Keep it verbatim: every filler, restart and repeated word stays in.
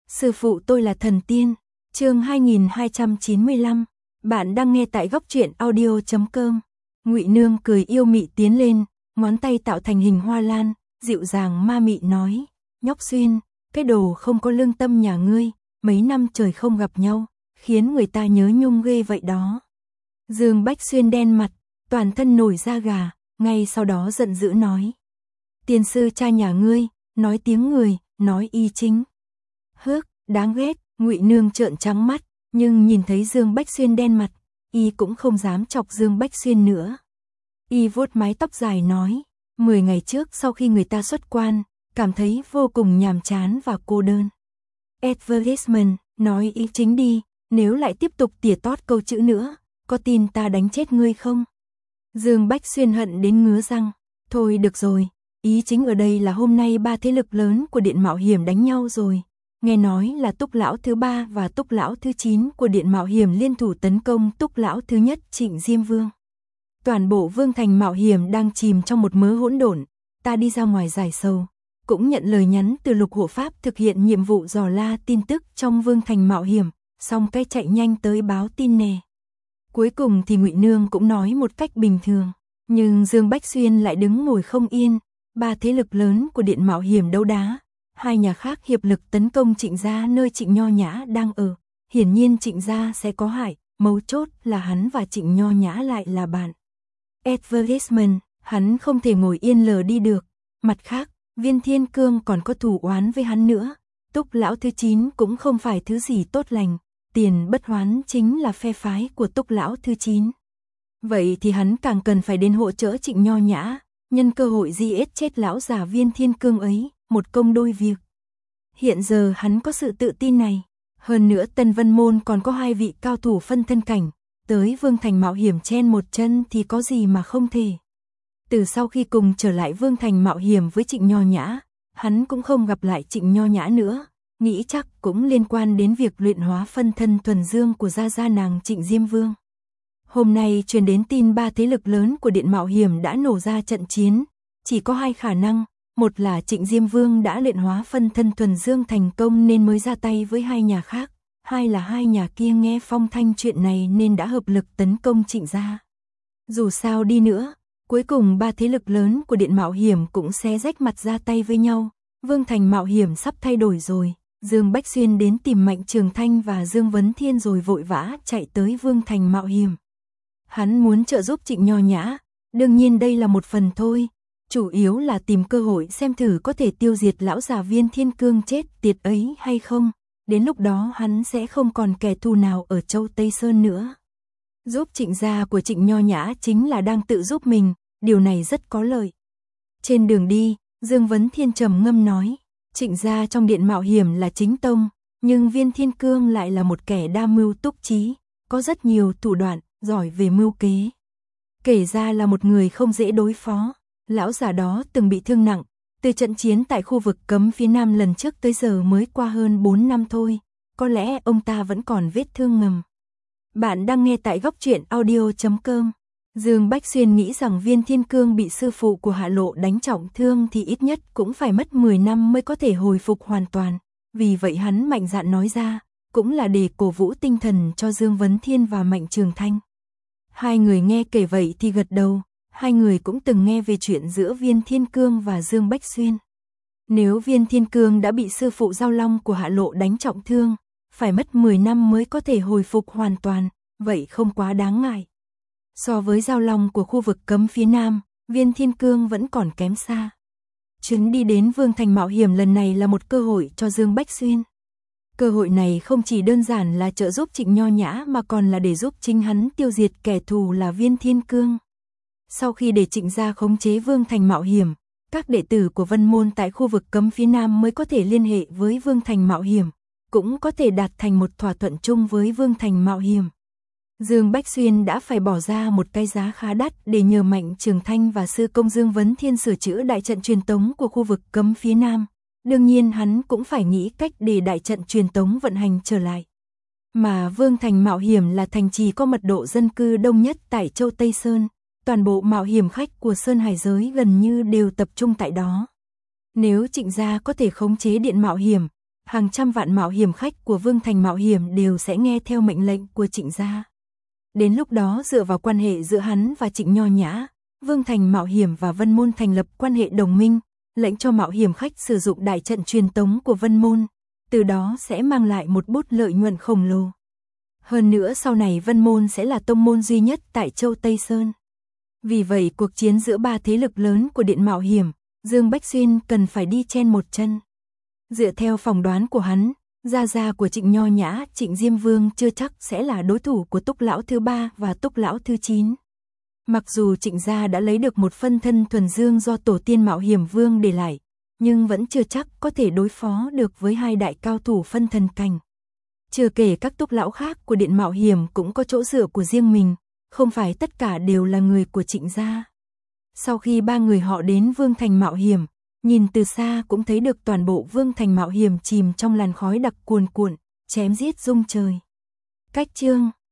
Sư phụ tôi là thần tiên. Chương hai nghìn hai trăm chín mươi lăm. Bạn đang nghe tại góc truyện audio chấm com. Ngụy Nương cười yêu mị tiến lên, ngón tay tạo thành hình hoa lan, dịu dàng ma mị nói: "Nhóc Xuyên, cái đồ không có lương tâm nhà ngươi, mấy năm trời không gặp nhau, khiến người ta nhớ nhung ghê vậy đó." Dương Bách Xuyên đen mặt, toàn thân nổi da gà, ngay sau đó giận dữ nói: "Tiền sư cha nhà ngươi, nói tiếng người, nói y chính." "Hước, đáng ghét." Ngụy Nương trợn trắng mắt, nhưng nhìn thấy Dương Bách Xuyên đen mặt, y cũng không dám chọc Dương Bách Xuyên nữa. Y vuốt mái tóc dài nói: Mười ngày trước sau khi người ta xuất quan, cảm thấy vô cùng nhàm chán và cô đơn. Advertisement, nói ý chính đi, nếu lại tiếp tục tỉa tót câu chữ nữa, có tin ta đánh chết ngươi không?" Dương Bách Xuyên hận đến ngứa răng. "Thôi được rồi, ý chính ở đây là hôm nay ba thế lực lớn của Điện Mạo Hiểm đánh nhau rồi. Nghe nói là Túc lão thứ ba và Túc lão thứ chín của Điện Mạo Hiểm liên thủ tấn công Túc lão thứ nhất Trịnh Diêm Vương. Toàn bộ Vương thành Mạo Hiểm đang chìm trong một mớ hỗn độn, ta đi ra ngoài giải sầu, cũng nhận lời nhắn từ Lục Hộ Pháp thực hiện nhiệm vụ dò la tin tức trong Vương thành Mạo Hiểm, xong cái chạy nhanh tới báo tin nè." Cuối cùng thì Ngụy Nương cũng nói một cách bình thường, nhưng Dương Bách Xuyên lại đứng ngồi không yên. Ba thế lực lớn của Điện Mạo Hiểm đấu đá, hai nhà khác hiệp lực tấn công Trịnh gia nơi Trịnh Nho Nhã đang ở. Hiển nhiên Trịnh gia sẽ có hại, mấu chốt là hắn và Trịnh Nho Nhã lại là bạn. Advertisement, hắn không thể ngồi yên lờ đi được. Mặt khác, Viên Thiên Cương còn có thù oán với hắn nữa. Túc lão thứ chín cũng không phải thứ gì tốt lành, Tiền Bất Hoán chính là phe phái của Túc lão thứ chín. Vậy thì hắn càng cần phải đến hỗ trợ Trịnh Nho Nhã, nhân cơ hội giết chết lão già Viên Thiên Cương ấy, một công đôi việc. Hiện giờ hắn có sự tự tin này, hơn nữa Tân Vân Môn còn có hai vị cao thủ phân thân cảnh, tới Vương thành Mạo Hiểm chen một chân thì có gì mà không thể. Từ sau khi cùng trở lại Vương thành Mạo Hiểm với Trịnh Nho Nhã, hắn cũng không gặp lại Trịnh Nho Nhã nữa, nghĩ chắc cũng liên quan đến việc luyện hóa phân thân thuần dương của gia gia nàng Trịnh Diêm Vương. Hôm nay truyền đến tin ba thế lực lớn của Điện Mạo Hiểm đã nổ ra trận chiến, chỉ có hai khả năng, một là Trịnh Diêm Vương đã luyện hóa phân thân thuần dương thành công nên mới ra tay với hai nhà khác, hai là hai nhà kia nghe phong thanh chuyện này nên đã hợp lực tấn công Trịnh gia. Dù sao đi nữa, cuối cùng ba thế lực lớn của Điện Mạo Hiểm cũng xé rách mặt ra tay với nhau. Vương thành Mạo Hiểm sắp thay đổi rồi. Dương Bách Xuyên đến tìm Mạnh Trường Thanh và Dương Vấn Thiên rồi vội vã chạy tới Vương thành Mạo Hiểm. Hắn muốn trợ giúp Trịnh Nho Nhã, đương nhiên đây là một phần thôi, chủ yếu là tìm cơ hội xem thử có thể tiêu diệt lão già Viên Thiên Cương chết tiệt ấy hay không, đến lúc đó hắn sẽ không còn kẻ thù nào ở Châu Tây Sơn nữa. Giúp Trịnh gia của Trịnh Nho Nhã chính là đang tự giúp mình, điều này rất có lợi. Trên đường đi, Dương Vấn Thiên trầm ngâm nói, Trịnh gia trong Điện Mạo Hiểm là chính tông, nhưng Viên Thiên Cương lại là một kẻ đa mưu túc trí, có rất nhiều thủ đoạn, giỏi về mưu kế. Kể ra là một người không dễ đối phó. Lão già đó từng bị thương nặng, từ trận chiến tại khu vực cấm phía Nam lần trước tới giờ mới qua hơn bốn năm thôi, có lẽ ông ta vẫn còn vết thương ngầm. Bạn đang nghe tại góc truyện audio chấm com. Dương Bách Xuyên nghĩ rằng Viên Thiên Cương bị sư phụ của Hạ Lộ đánh trọng thương thì ít nhất cũng phải mất mười năm mới có thể hồi phục hoàn toàn, vì vậy hắn mạnh dạn nói ra, cũng là để cổ vũ tinh thần cho Dương Vấn Thiên và Mạnh Trường Thanh. Hai người nghe kể vậy thì gật đầu. Hai người cũng từng nghe về chuyện giữa Viên Thiên Cương và Dương Bách Xuyên. Nếu Viên Thiên Cương đã bị sư phụ Giao Long của Hạ Lộ đánh trọng thương, phải mất mười năm mới có thể hồi phục hoàn toàn, vậy không quá đáng ngại. So với Giao Long của khu vực cấm phía Nam, Viên Thiên Cương vẫn còn kém xa. Chuyến đi đến Vương thành Mạo Hiểm lần này là một cơ hội cho Dương Bách Xuyên. Cơ hội này không chỉ đơn giản là trợ giúp Trịnh Nho Nhã mà còn là để giúp chính hắn tiêu diệt kẻ thù là Viên Thiên Cương. Sau khi để Trịnh gia khống chế Vương thành Mạo Hiểm, các đệ tử của Vân Môn tại khu vực cấm phía Nam mới có thể liên hệ với Vương thành Mạo Hiểm, cũng có thể đạt thành một thỏa thuận chung với Vương thành Mạo Hiểm. Dương Bách Xuyên đã phải bỏ ra một cái giá khá đắt để nhờ Mạnh Trường Thanh và sư công Dương Vấn Thiên sửa chữa đại trận truyền tống của khu vực cấm phía Nam. Đương nhiên hắn cũng phải nghĩ cách để đại trận truyền tống vận hành trở lại. Mà Vương thành Mạo Hiểm là thành trì có mật độ dân cư đông nhất tại Châu Tây Sơn. Toàn bộ mạo hiểm khách của Sơn Hải giới gần như đều tập trung tại đó. Nếu Trịnh gia có thể khống chế Điện Mạo Hiểm, hàng trăm vạn mạo hiểm khách của Vương Thành Mạo Hiểm đều sẽ nghe theo mệnh lệnh của Trịnh gia. Đến lúc đó dựa vào quan hệ giữa hắn và Trịnh Nho Nhã, Vương Thành Mạo Hiểm và Vân Môn thành lập quan hệ đồng minh, lệnh cho mạo hiểm khách sử dụng đại trận truyền tống của Vân Môn, từ đó sẽ mang lại một bút lợi nhuận khổng lồ. Hơn nữa sau này Vân Môn sẽ là tông môn duy nhất tại Châu Tây Sơn. Vì vậy cuộc chiến giữa ba thế lực lớn của Điện Mạo Hiểm, Dương Bách Xuyên cần phải đi chen một chân. Dựa theo phỏng đoán của hắn, gia gia của Trịnh Nho Nhã, Trịnh Diêm Vương chưa chắc sẽ là đối thủ của Túc Lão thứ ba và Túc Lão thứ chín. Mặc dù Trịnh gia đã lấy được một phân thân thuần dương do tổ tiên Mạo Hiểm Vương để lại, nhưng vẫn chưa chắc có thể đối phó được với hai đại cao thủ phân thần cảnh. Chưa kể các Túc Lão khác của Điện Mạo Hiểm cũng có chỗ dựa của riêng mình, không phải tất cả đều là người của Trịnh gia. Sau khi ba người họ đến Vương Thành Mạo Hiểm, nhìn từ xa cũng thấy được toàn bộ Vương Thành Mạo Hiểm chìm trong làn khói đặc cuồn cuộn, chém giết rung trời. Cách chương